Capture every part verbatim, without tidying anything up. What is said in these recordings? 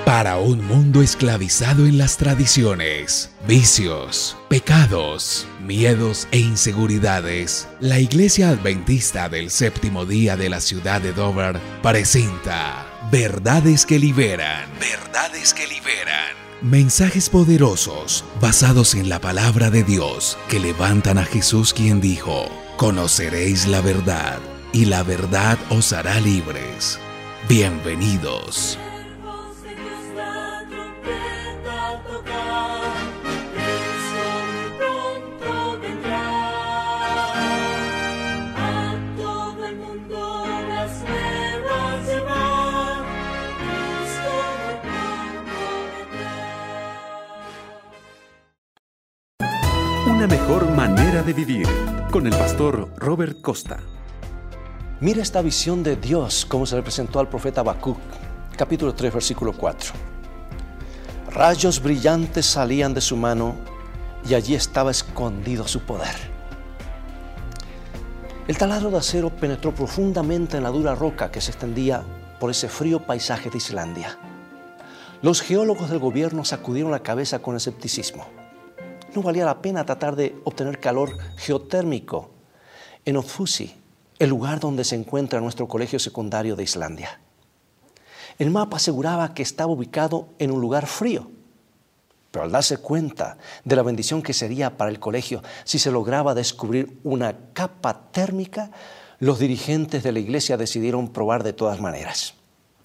Para un mundo esclavizado en las tradiciones, vicios, pecados, miedos e inseguridades, la Iglesia Adventista del Séptimo Día de la ciudad de Dover presenta Verdades que Liberan. Verdades que Liberan. Mensajes poderosos basados en la palabra de Dios que levantan a Jesús, quien dijo: conoceréis la verdad y la verdad os hará libres. Bienvenidos. Una mejor manera de vivir, con el pastor Robert Costa. Mira esta visión de Dios, como se le presentó al profeta Habacuc, capítulo tres, versículo cuatro. Rayos brillantes salían de su mano y allí estaba escondido su poder. El taladro de acero penetró profundamente en la dura roca que se extendía por ese frío paisaje de Islandia. Los geólogos del gobierno sacudieron la cabeza con escepticismo. No valía la pena tratar de obtener calor geotérmico en Ofothusi, el lugar donde se encuentra nuestro colegio secundario de Islandia. El mapa aseguraba que estaba ubicado en un lugar frío, pero al darse cuenta de la bendición que sería para el colegio si se lograba descubrir una capa térmica, los dirigentes de la iglesia decidieron probar de todas maneras.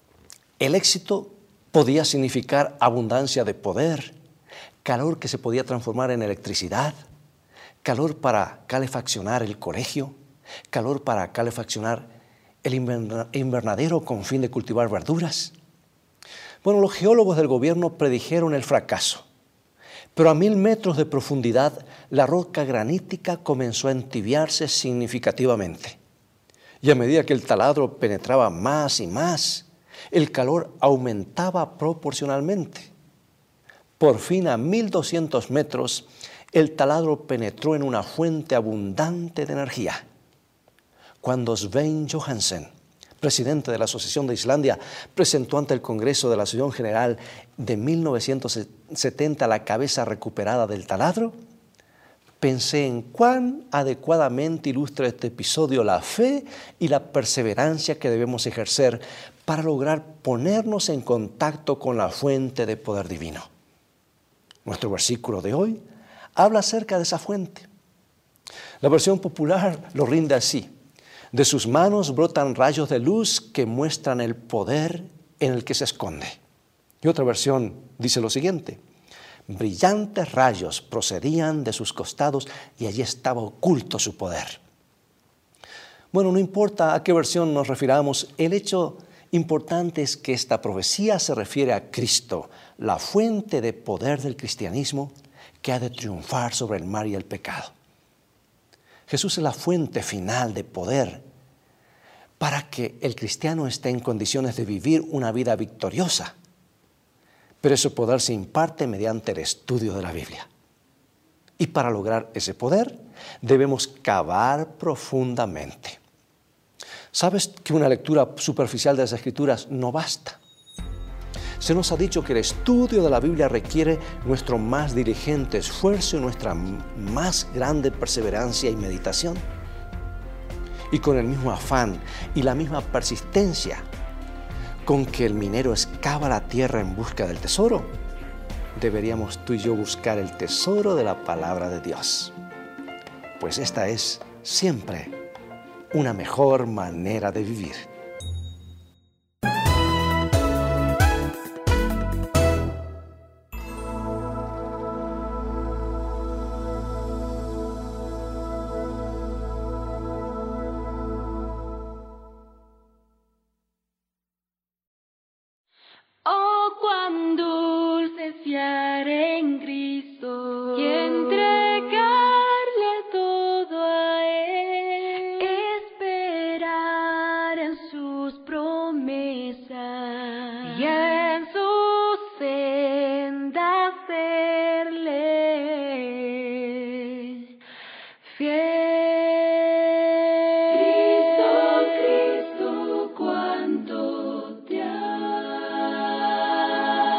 El éxito podía significar abundancia de poder, calor que se podía transformar en electricidad, calor para calefaccionar el colegio, calor para calefaccionar el invernadero con fin de cultivar verduras. Bueno, los geólogos del gobierno predijeron el fracaso, pero a mil metros de profundidad la roca granítica comenzó a entibiarse significativamente. Y a medida que el taladro penetraba más y más, el calor aumentaba proporcionalmente. Por fin, a mil doscientos metros, el taladro penetró en una fuente abundante de energía. Cuando Svein Johansen, presidente de la Asociación de Islandia, presentó ante el Congreso de la Asociación General de mil novecientos setenta la cabeza recuperada del taladro, pensé en cuán adecuadamente ilustra este episodio la fe y la perseverancia que debemos ejercer para lograr ponernos en contacto con la fuente de poder divino. Nuestro versículo de hoy habla acerca de esa fuente. La versión popular lo rinde así: de sus manos brotan rayos de luz que muestran el poder en el que se esconde. Y otra versión dice lo siguiente: brillantes rayos procedían de sus costados y allí estaba oculto su poder. Bueno, no importa a qué versión nos refiramos, el hecho importante es que esta profecía se refiere a Cristo, la fuente de poder del cristianismo que ha de triunfar sobre el mal y el pecado. Jesús es la fuente final de poder para que el cristiano esté en condiciones de vivir una vida victoriosa. Pero ese poder se imparte mediante el estudio de la Biblia. Y para lograr ese poder debemos cavar profundamente. ¿Sabes que una lectura superficial de las Escrituras no basta? Se nos ha dicho que el estudio de la Biblia requiere nuestro más diligente esfuerzo y nuestra más grande perseverancia y meditación. Y con el mismo afán y la misma persistencia con que el minero excava la tierra en busca del tesoro, deberíamos tú y yo buscar el tesoro de la palabra de Dios. Pues esta es siempre una mejor manera de vivir. Oh, cuán dulce fiar en Cristo y entregarle todo a Él, esperar en sus promesas y en sus sendas serle fiel. Cristo, Cristo, cuánto te amo.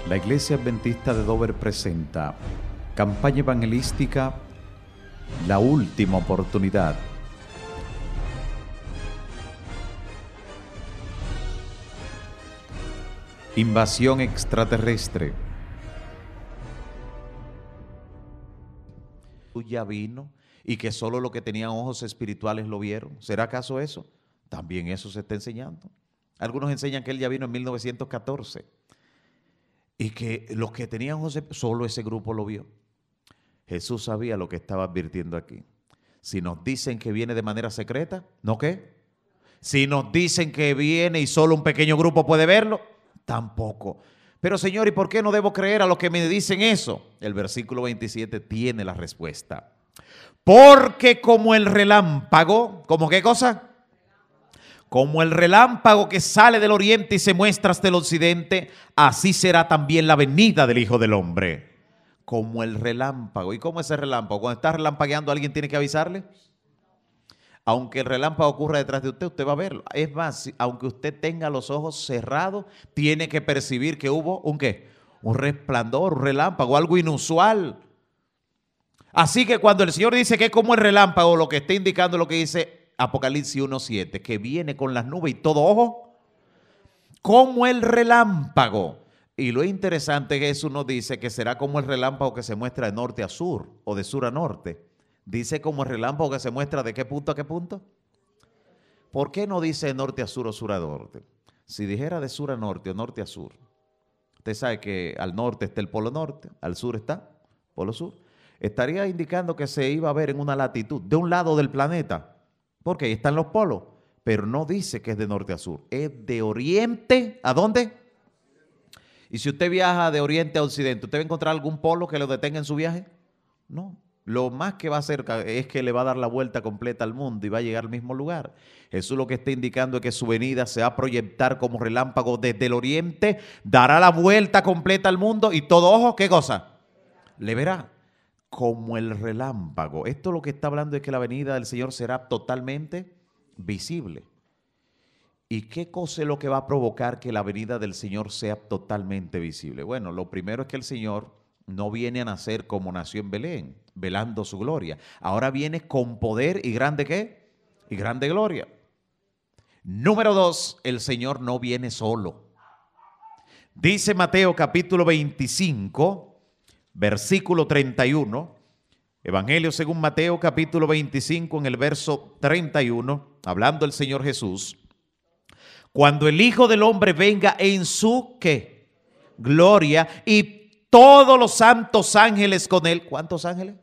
La Iglesia Adventista de Dover presenta campaña evangelística La Última Oportunidad. Invasión extraterrestre. Ya vino y que solo los que tenían ojos espirituales lo vieron. ¿Será acaso eso? También eso se está enseñando. Algunos enseñan que él ya vino en mil novecientos catorce y que los que tenían ojos, solo ese grupo lo vio. Jesús sabía lo que estaba advirtiendo aquí. Si nos dicen que viene de manera secreta, ¿no qué? Si nos dicen que viene y solo un pequeño grupo puede verlo, tampoco. Pero Señor, ¿y por qué no debo creer a los que me dicen eso? El versículo veintisiete tiene la respuesta. Porque como el relámpago, ¿como qué cosa? Como el relámpago que sale del oriente y se muestra hasta el occidente, así será también la venida del Hijo del Hombre. Como el relámpago. ¿Y cómo es el relámpago? Cuando está relampagueando, ¿alguien tiene que avisarle? Aunque el relámpago ocurra detrás de usted, usted va a verlo. Es más, aunque usted tenga los ojos cerrados, tiene que percibir que hubo un ¿qué? Un resplandor, un relámpago, algo inusual. Así que cuando el Señor dice que es como el relámpago, lo que está indicando lo que dice Apocalipsis uno siete, que viene con las nubes y todo ojo, como el relámpago. Y lo interesante es que Jesús nos dice que será como el relámpago que se muestra de norte a sur o de sur a norte. Dice como el relámpago que se muestra de qué punto a qué punto. ¿Por qué no dice de norte a sur o sur a norte? Si dijera de sur a norte o norte a sur, usted sabe que al norte está el polo norte, al sur está polo sur. Estaría indicando que se iba a ver en una latitud de un lado del planeta, porque ahí están los polos, pero no dice que es de norte a sur, es de oriente, ¿a dónde? Y si usted viaja de oriente a occidente, ¿usted va a encontrar algún polo que lo detenga en su viaje? No. Lo más que va a hacer es que le va a dar la vuelta completa al mundo y va a llegar al mismo lugar. Jesús lo que está indicando es que su venida se va a proyectar como relámpago desde el oriente, dará la vuelta completa al mundo y todo ojo, ¿qué cosa? Le verá como el relámpago. Esto lo que está hablando es que la venida del Señor será totalmente visible. ¿Y qué cosa es lo que va a provocar que la venida del Señor sea totalmente visible? Bueno, lo primero es que el Señor no viene a nacer como nació en Belén, velando su gloria. Ahora viene con poder y grande ¿qué? Y grande gloria. Número dos, el Señor no viene solo. Dice Mateo capítulo veinticinco, versículo treinta y uno. Evangelio según Mateo capítulo veinticinco en el verso treinta y uno, hablando el Señor Jesús. Cuando el Hijo del Hombre venga en su ¿qué? Gloria y todos los santos ángeles con él. ¿Cuántos ángeles?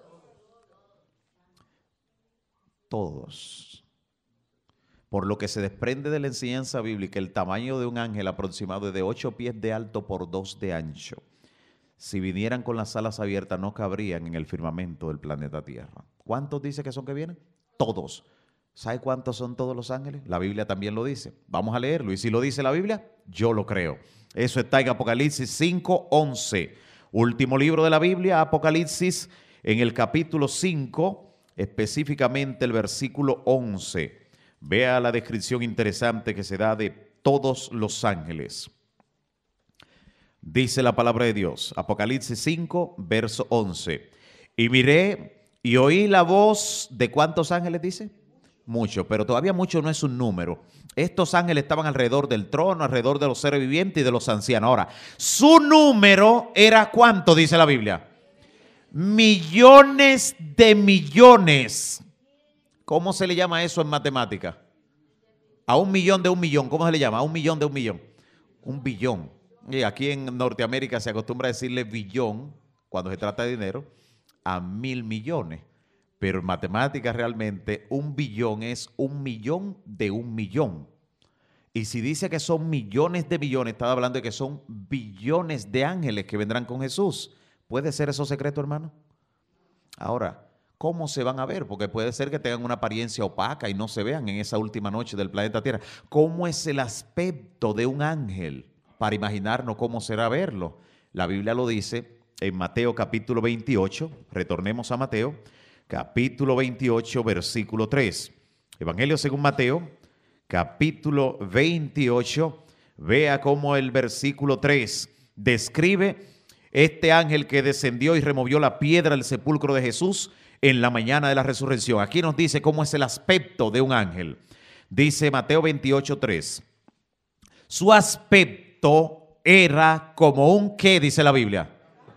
Todos. Por lo que se desprende de la enseñanza bíblica, el tamaño de un ángel aproximado es de ocho pies de alto por dos de ancho. Si vinieran con las alas abiertas, no cabrían en el firmamento del planeta Tierra. ¿Cuántos dice que son que vienen? Todos. ¿Sabe cuántos son todos los ángeles? La Biblia también lo dice. Vamos a leerlo. Y si lo dice la Biblia, yo lo creo. Eso está en Apocalipsis cinco, once. Último libro de la Biblia, Apocalipsis, en el capítulo cinco, específicamente el versículo once. Vea la descripción interesante que se da de todos los ángeles. Dice la palabra de Dios, Apocalipsis cinco, verso once. Y miré y oí la voz de ¿cuántos ángeles dice? Mucho, pero todavía mucho no es un número. Estos ángeles estaban alrededor del trono, alrededor de los seres vivientes y de los ancianos. Ahora, su número era ¿cuánto dice la Biblia? Millones de millones. ¿Cómo se le llama eso en matemática? A un millón de un millón. ¿Cómo se le llama? A un millón de un millón. Un billón. Y aquí en Norteamérica se acostumbra a decirle billón, cuando se trata de dinero, a mil millones. Pero en matemáticas realmente un billón es un millón de un millón. Y si dice que son millones de millones, está hablando de que son billones de ángeles que vendrán con Jesús. ¿Puede ser eso secreto, hermano? Ahora, ¿cómo se van a ver? Porque puede ser que tengan una apariencia opaca y no se vean en esa última noche del planeta Tierra. ¿Cómo es el aspecto de un ángel? Para imaginarnos cómo será verlo. La Biblia lo dice en Mateo capítulo veintiocho. Retornemos a Mateo. Capítulo veintiocho, versículo tres. Evangelio según Mateo, capítulo veintiocho. Vea cómo el versículo tres describe este ángel que descendió y removió la piedra del sepulcro de Jesús en la mañana de la resurrección. Aquí nos dice cómo es el aspecto de un ángel. Dice Mateo veintiocho, tres. Su aspecto era como un, ¿qué dice la Biblia?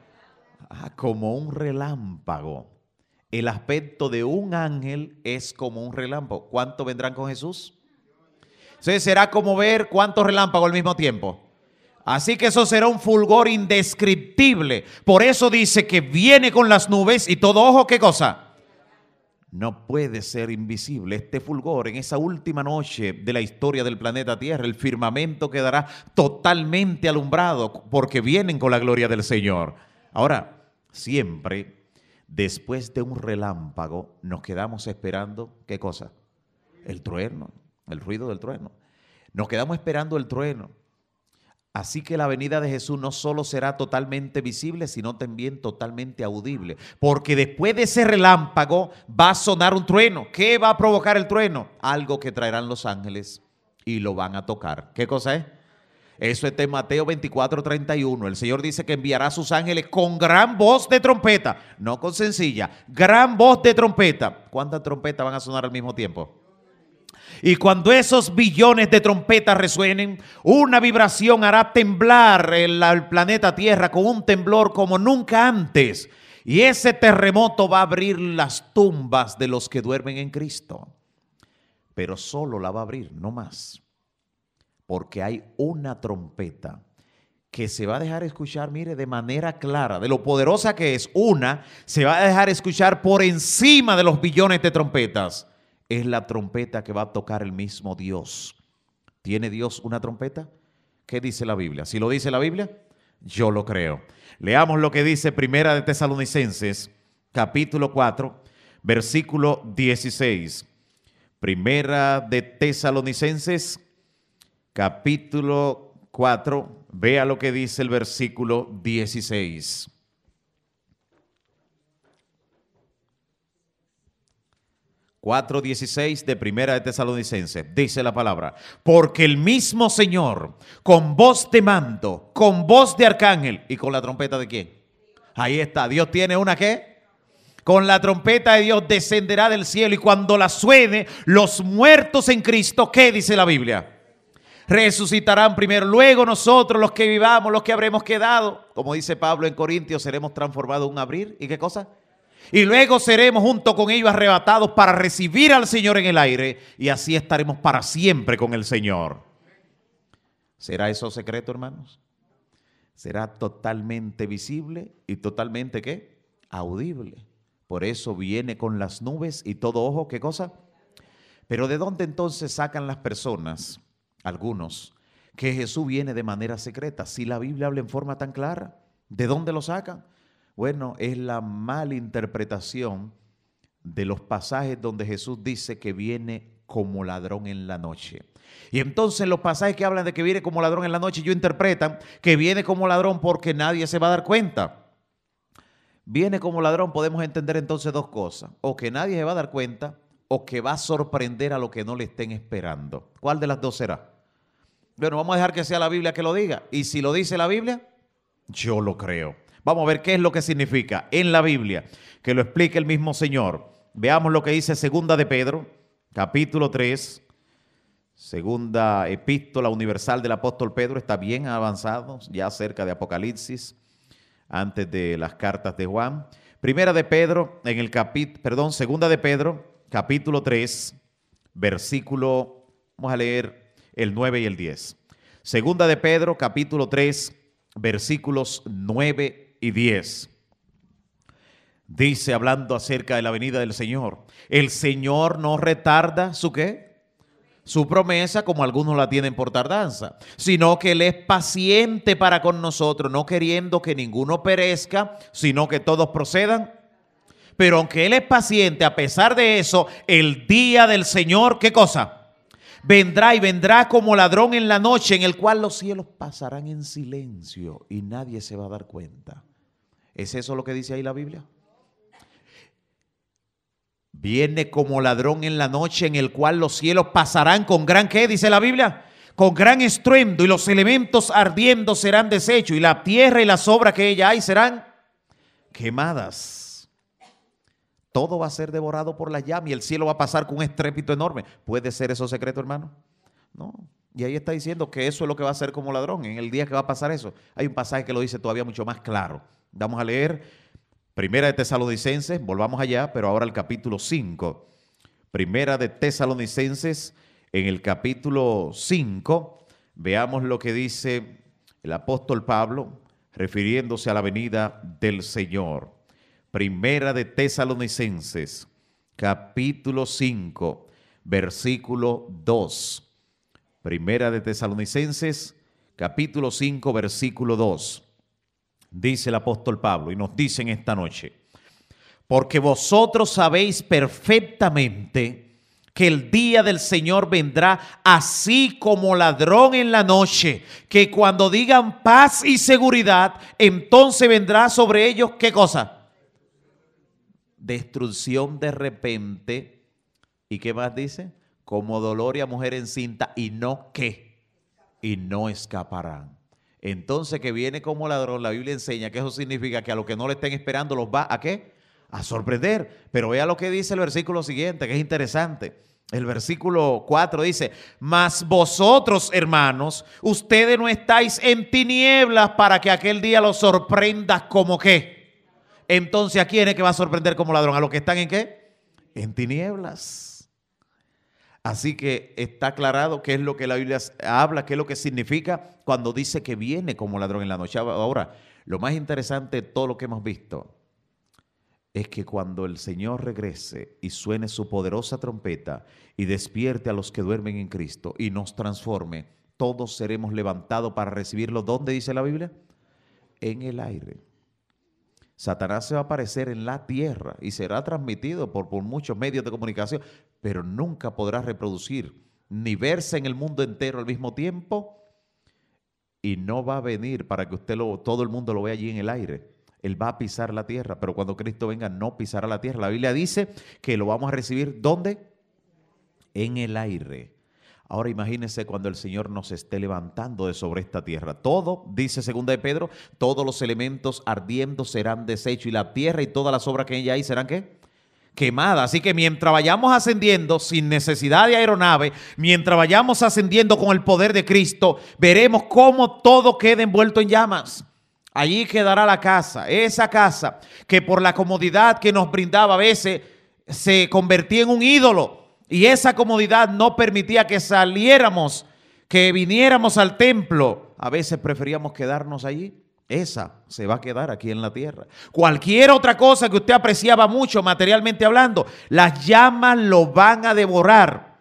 Ah, como un relámpago. El aspecto de un ángel es como un relámpago. ¿Cuántos vendrán con Jesús? Entonces será como ver cuántos relámpagos al mismo tiempo. Así que eso será un fulgor indescriptible. Por eso dice que viene con las nubes y todo ojo, ¿qué cosa? No puede ser invisible. Este fulgor en esa última noche de la historia del planeta Tierra, el firmamento quedará totalmente alumbrado porque vienen con la gloria del Señor. Ahora, siempre después de un relámpago nos quedamos esperando, ¿qué cosa? El trueno, el ruido del trueno. Nos quedamos esperando el trueno. Así que la venida de Jesús no solo será totalmente visible, sino también totalmente audible. Porque después de ese relámpago va a sonar un trueno. ¿Qué va a provocar el trueno? Algo que traerán los ángeles y lo van a tocar. ¿Qué cosa es? Eso está en Mateo veinticuatro, treinta y uno. El Señor dice que enviará a sus ángeles con gran voz de trompeta. No con sencilla, gran voz de trompeta. ¿Cuántas trompetas van a sonar al mismo tiempo? Y cuando esos billones de trompetas resuenen, una vibración hará temblar el, el planeta Tierra con un temblor como nunca antes. Y ese terremoto va a abrir las tumbas de los que duermen en Cristo. Pero solo la va a abrir, no más. Porque hay una trompeta que se va a dejar escuchar, mire, de manera clara, de lo poderosa que es. Una se va a dejar escuchar por encima de los billones de trompetas. Es la trompeta que va a tocar el mismo Dios. ¿Tiene Dios una trompeta? ¿Qué dice la Biblia? Si lo dice la Biblia, yo lo creo. Leamos lo que dice Primera de Tesalonicenses, capítulo cuatro, versículo dieciséis. Primera de Tesalonicenses, capítulo cuatro, vea lo que dice el versículo dieciséis. cuatro dieciséis de Primera de Tesalonicenses, dice la palabra, porque el mismo Señor, con voz de mando, con voz de arcángel, ¿y con la trompeta de quién? Ahí está, Dios tiene una ¿qué? Con la trompeta de Dios descenderá del cielo y cuando la suene, los muertos en Cristo, ¿qué dice la Biblia? Resucitarán primero, luego nosotros los que vivamos, los que habremos quedado, como dice Pablo en Corintios, seremos transformados en un abrir, ¿y qué cosa? Y luego seremos junto con ellos arrebatados para recibir al Señor en el aire y así estaremos para siempre con el Señor. ¿Será eso secreto, hermanos? Será totalmente visible y totalmente ¿qué? Audible. Por eso viene con las nubes y todo ojo, ¿qué cosa? Pero ¿de dónde entonces sacan las personas, algunos, que Jesús viene de manera secreta? Si la Biblia habla en forma tan clara, ¿de dónde lo sacan? Bueno, es la malinterpretación de los pasajes donde Jesús dice que viene como ladrón en la noche. Y entonces los pasajes que hablan de que viene como ladrón en la noche, ellos interpretan que viene como ladrón porque nadie se va a dar cuenta. Viene como ladrón, podemos entender entonces dos cosas. O que nadie se va a dar cuenta, o que va a sorprender a los que no le estén esperando. ¿Cuál de las dos será? Bueno, vamos a dejar que sea la Biblia que lo diga. Y si lo dice la Biblia, yo lo creo. Vamos a ver qué es lo que significa en la Biblia, que lo explique el mismo Señor. Veamos lo que dice Segunda de Pedro, capítulo tres, Segunda Epístola Universal del Apóstol Pedro, está bien avanzado, ya cerca de Apocalipsis, antes de las cartas de Juan. Primera de Pedro, en el capítulo, perdón, Segunda de Pedro, capítulo tres, versículo, vamos a leer el nueve y el diez. Segunda de Pedro, capítulo tres, versículos nueve y diez. Dice, hablando acerca de la venida del Señor, el Señor no retarda su ¿qué? Su promesa, como algunos la tienen por tardanza, sino que Él es paciente para con nosotros, no queriendo que ninguno perezca, sino que todos procedan. Pero aunque Él es paciente, a pesar de eso, el día del Señor, ¿qué cosa? Vendrá y vendrá como ladrón en la noche, en el cual los cielos pasarán en silencio y nadie se va a dar cuenta. ¿Es eso lo que dice ahí la Biblia? Viene como ladrón en la noche, en el cual los cielos pasarán con gran, ¿qué dice la Biblia? con gran estruendo, y los elementos ardiendo serán deshechos, y la tierra y las obras que ella hay serán quemadas. Todo va a ser devorado por la llama y el cielo va a pasar con un estrépito enorme. ¿Puede ser eso secreto, hermano? No. Y ahí está diciendo que eso es lo que va a ser como ladrón en el día que va a pasar eso. Hay un pasaje que lo dice todavía mucho más claro. Vamos a leer Primera de Tesalonicenses, volvamos allá, pero ahora al capítulo cinco. Primera de Tesalonicenses, en el capítulo cinco, veamos lo que dice el apóstol Pablo, refiriéndose a la venida del Señor. Primera de Tesalonicenses, capítulo cinco, versículo dos. Primera de Tesalonicenses, capítulo cinco, versículo dos. Dice el apóstol Pablo y nos dice en esta noche: porque vosotros sabéis perfectamente que el día del Señor vendrá así como ladrón en la noche, que cuando digan paz y seguridad, entonces vendrá sobre ellos, ¿qué cosa? Destrucción de repente. ¿Y qué más dice? Como dolor y a mujer encinta, y no qué, y no escaparán. Entonces, que viene como ladrón, la Biblia enseña que eso significa que a los que no le estén esperando los va a ¿qué? A sorprender. Pero vea lo que dice el versículo siguiente, que es interesante. El versículo cuatro dice: mas vosotros, hermanos, ustedes no estáis en tinieblas para que aquel día los sorprenda como qué. Entonces, ¿a quién es que va a sorprender como ladrón? ¿A los que están en qué? En tinieblas. Así que está aclarado qué es lo que la Biblia habla, qué es lo que significa cuando dice que viene como ladrón en la noche. Ahora, lo más interesante de todo lo que hemos visto es que cuando el Señor regrese y suene su poderosa trompeta y despierte a los que duermen en Cristo y nos transforme, todos seremos levantados para recibirlo. ¿Dónde dice la Biblia? En el aire. Satanás se va a aparecer en la tierra y será transmitido por, por muchos medios de comunicación, pero nunca podrá reproducir ni verse en el mundo entero al mismo tiempo, y no va a venir para que usted lo, todo el mundo lo vea allí en el aire. Él va a pisar la tierra, pero cuando Cristo venga no pisará la tierra. La Biblia dice que lo vamos a recibir ¿dónde? En el aire. Ahora imagínense cuando el Señor nos esté levantando de sobre esta tierra. Todo, dice segunda de Pedro, todos los elementos ardiendo serán deshechos, y la tierra y todas las obras que en ella hay serán ¿qué? Quemadas. Así que mientras vayamos ascendiendo sin necesidad de aeronave, mientras vayamos ascendiendo con el poder de Cristo, veremos cómo todo queda envuelto en llamas. Allí quedará la casa, esa casa que por la comodidad que nos brindaba a veces se convertía en un ídolo. Y esa comodidad no permitía que saliéramos, que viniéramos al templo. A veces preferíamos quedarnos allí. Esa se va a quedar aquí en la tierra. Cualquier otra cosa que usted apreciaba mucho materialmente hablando, las llamas lo van a devorar.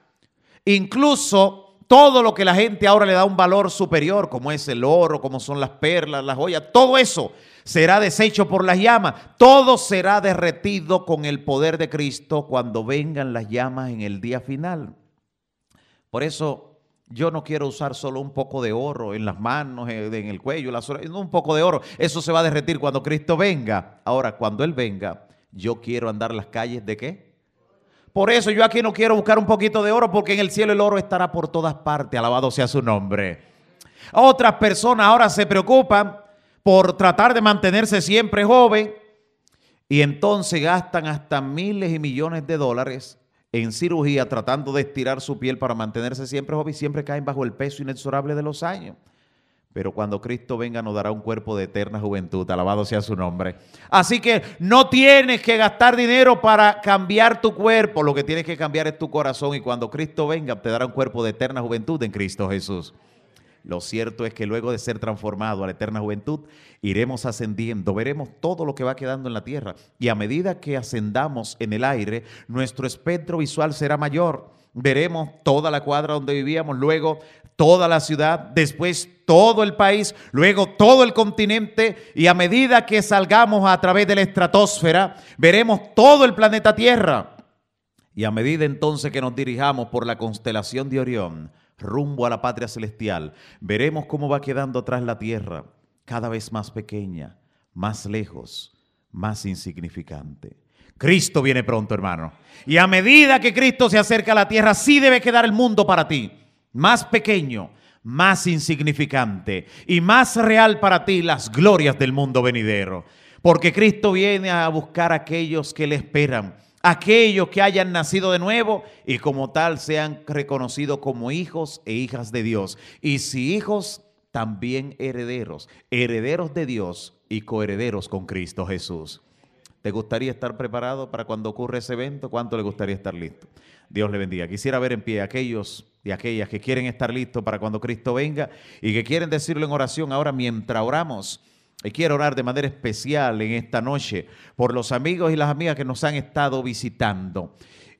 Incluso todo lo que la gente ahora le da un valor superior, como es el oro, como son las perlas, las joyas, todo eso será deshecho por las llamas. Todo será derretido con el poder de Cristo cuando vengan las llamas en el día final. Por eso yo no quiero usar solo un poco de oro en las manos, en el cuello, las orejas, no un poco de oro. Eso se va a derretir cuando Cristo venga. Ahora, cuando Él venga, yo quiero andar las calles ¿de qué? Por eso yo aquí no quiero buscar un poquito de oro, porque en el cielo el oro estará por todas partes. Alabado sea su nombre. Otras personas ahora se preocupan por tratar de mantenerse siempre joven, y entonces gastan hasta miles y millones de dólares en cirugía tratando de estirar su piel para mantenerse siempre joven, y siempre caen bajo el peso inexorable de los años. Pero cuando Cristo venga nos dará un cuerpo de eterna juventud. Alabado sea su nombre. Así que no tienes que gastar dinero para cambiar tu cuerpo. Lo que tienes que cambiar es tu corazón, y cuando Cristo venga te dará un cuerpo de eterna juventud en Cristo Jesús. Lo cierto es que luego de ser transformado a la eterna juventud, iremos ascendiendo, veremos todo lo que va quedando en la tierra, y a medida que ascendamos en el aire, nuestro espectro visual será mayor. Veremos toda la cuadra donde vivíamos, luego toda la ciudad, después todo el país, luego todo el continente, y a medida que salgamos a través de la estratosfera, veremos todo el planeta Tierra. Y a medida entonces que nos dirijamos por la constelación de Orión, rumbo a la patria celestial, veremos cómo va quedando atrás la tierra, cada vez más pequeña, más lejos, más insignificante. Cristo viene pronto, hermano. Y a medida que Cristo se acerca a la tierra, sí debe quedar el mundo para ti, más pequeño, más insignificante y más real para ti las glorias del mundo venidero. Porque Cristo viene a buscar a aquellos que le esperan, aquellos que hayan nacido de nuevo y como tal sean reconocidos como hijos e hijas de Dios. Y si hijos, también herederos, herederos de Dios y coherederos con Cristo Jesús. ¿Te gustaría estar preparado para cuando ocurra ese evento? ¿Cuánto le gustaría estar listo? Dios le bendiga. Quisiera ver en pie a aquellos y aquellas que quieren estar listos para cuando Cristo venga y que quieren decirlo en oración ahora mientras oramos. Y quiero orar de manera especial en esta noche por los amigos y las amigas que nos han estado visitando.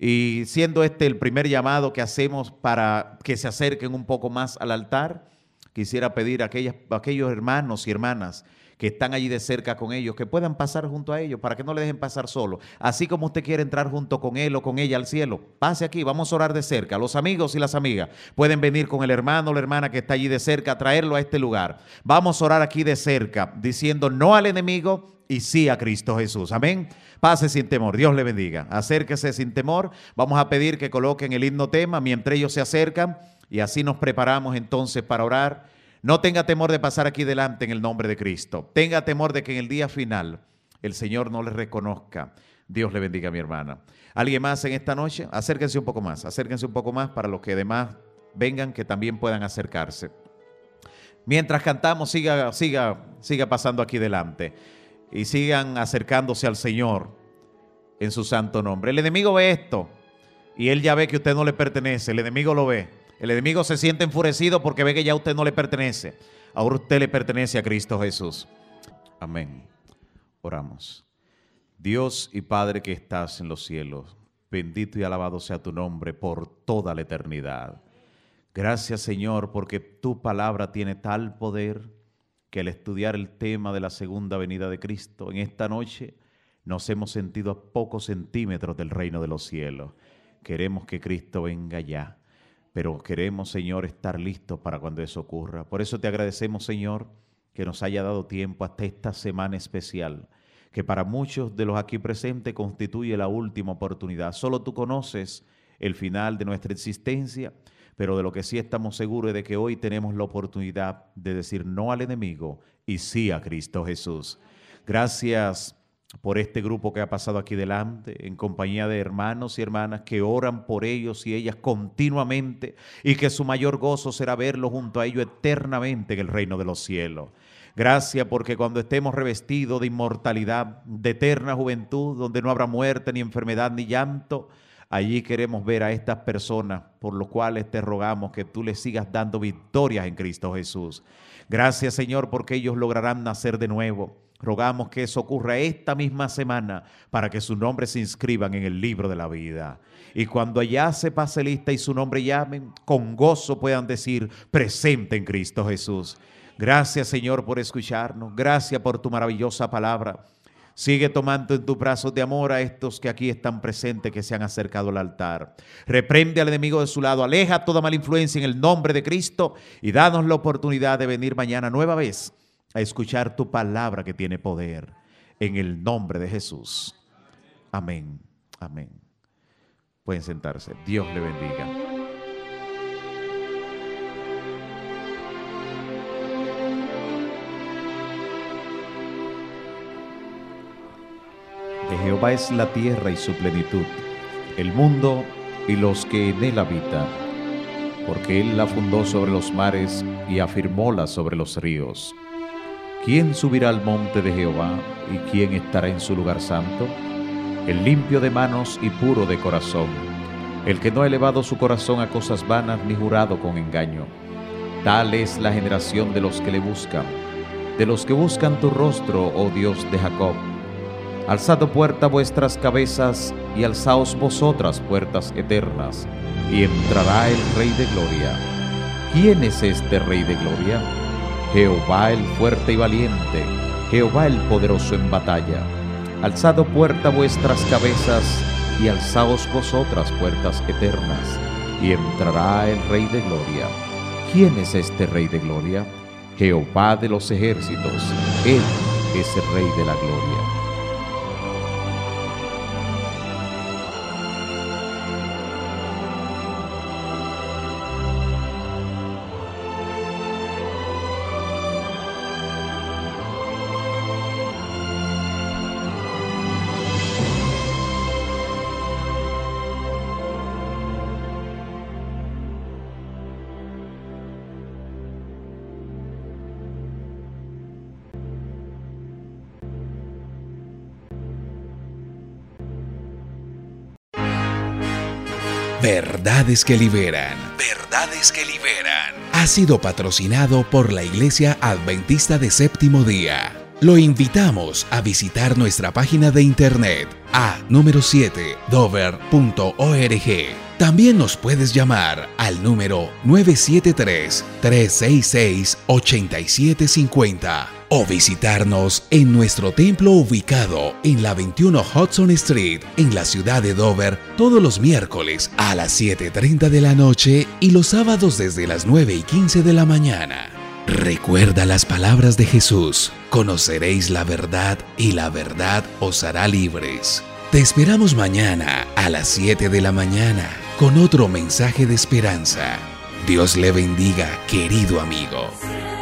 Y siendo este el primer llamado que hacemos para que se acerquen un poco más al altar, quisiera pedir a, aquellas, a aquellos hermanos y hermanas que están allí de cerca con ellos, que puedan pasar junto a ellos, para que no le dejen pasar solo. Así como usted quiere entrar junto con él o con ella al cielo, pase aquí, vamos a orar de cerca. Los amigos y las amigas pueden venir con el hermano o la hermana que está allí de cerca, traerlo a este lugar. Vamos a orar aquí de cerca, diciendo no al enemigo y sí a Cristo Jesús. Amén. Pase sin temor, Dios le bendiga. Acérquese sin temor. Vamos a pedir que coloquen el himno tema mientras ellos se acercan y así nos preparamos entonces para orar. No tenga temor de pasar aquí delante en el nombre de Cristo. Tenga temor de que en el día final el Señor no le reconozca. Dios le bendiga, mi hermana. ¿Alguien más en esta noche? Acérquense un poco más, acérquense un poco más para los que demás vengan, que también puedan acercarse. Mientras cantamos, siga, siga, siga pasando aquí delante y sigan acercándose al Señor en su santo nombre. El enemigo ve esto y él ya ve que usted no le pertenece. El enemigo lo ve. El enemigo se siente enfurecido porque ve que ya usted no le pertenece. Ahora usted le pertenece a Cristo Jesús. Amén. Oramos. Dios y Padre que estás en los cielos, bendito y alabado sea tu nombre por toda la eternidad. Gracias, Señor, porque tu palabra tiene tal poder que al estudiar el tema de la segunda venida de Cristo, en esta noche nos hemos sentido a pocos centímetros del reino de los cielos. Queremos que Cristo venga ya. Pero queremos, Señor, estar listos para cuando eso ocurra. Por eso te agradecemos, Señor, que nos haya dado tiempo hasta esta semana especial, que para muchos de los aquí presentes constituye la última oportunidad. Solo tú conoces el final de nuestra existencia, pero de lo que sí estamos seguros es de que hoy tenemos la oportunidad de decir no al enemigo y sí a Cristo Jesús. Gracias por este grupo que ha pasado aquí delante, en compañía de hermanos y hermanas que oran por ellos y ellas continuamente, y que su mayor gozo será verlos junto a ellos eternamente en el reino de los cielos. Gracias porque cuando estemos revestidos de inmortalidad, de eterna juventud, donde no habrá muerte, ni enfermedad, ni llanto, allí queremos ver a estas personas por los cuales te rogamos que tú les sigas dando victorias en Cristo Jesús. Gracias, Señor, porque ellos lograrán nacer de nuevo. Rogamos que eso ocurra esta misma semana para que sus nombres se inscriban en el libro de la vida. Y cuando allá se pase lista y su nombre llamen, con gozo puedan decir presente en Cristo Jesús. Gracias, Señor, por escucharnos. Gracias por tu maravillosa palabra. Sigue tomando en tus brazos de amor a estos que aquí están presentes, que se han acercado al altar. Reprende al enemigo de su lado, aleja toda mala influencia en el nombre de Cristo y danos la oportunidad de venir mañana nueva vez a escuchar tu palabra que tiene poder, en el nombre de Jesús. Amén, amén. Pueden sentarse. Dios le bendiga. De Jehová es la tierra y su plenitud, el mundo y los que en él habitan, porque él la fundó sobre los mares y afirmóla sobre los ríos. ¿Quién subirá al monte de Jehová y quién estará en su lugar santo? El limpio de manos y puro de corazón, el que no ha elevado su corazón a cosas vanas ni jurado con engaño. Tal es la generación de los que le buscan, de los que buscan tu rostro, oh Dios de Jacob. Alzad puerta vuestras cabezas y alzaos vosotras puertas eternas, y entrará el Rey de Gloria. ¿Quién es este Rey de Gloria? Jehová el fuerte y valiente, Jehová el poderoso en batalla. Alzad puerta vuestras cabezas y alzaos vosotras puertas eternas, y entrará el Rey de Gloria. ¿Quién es este Rey de Gloria? Jehová de los ejércitos, Él es el Rey de la Gloria. Verdades que liberan. Verdades que liberan. Ha sido patrocinado por la Iglesia Adventista de Séptimo Día. Lo invitamos a visitar nuestra página de internet a número siete dover punto org. También nos puedes llamar al número nueve siete tres, tres seis seis, ocho siete cinco cero o visitarnos en nuestro templo ubicado en la veintiuno Hudson Street en la ciudad de Dover todos los miércoles a las siete y treinta de la noche y los sábados desde las nueve y quince de la mañana. Recuerda las palabras de Jesús: conoceréis la verdad y la verdad os hará libres. Te esperamos mañana a las siete de la mañana con otro mensaje de esperanza. Dios le bendiga, querido amigo.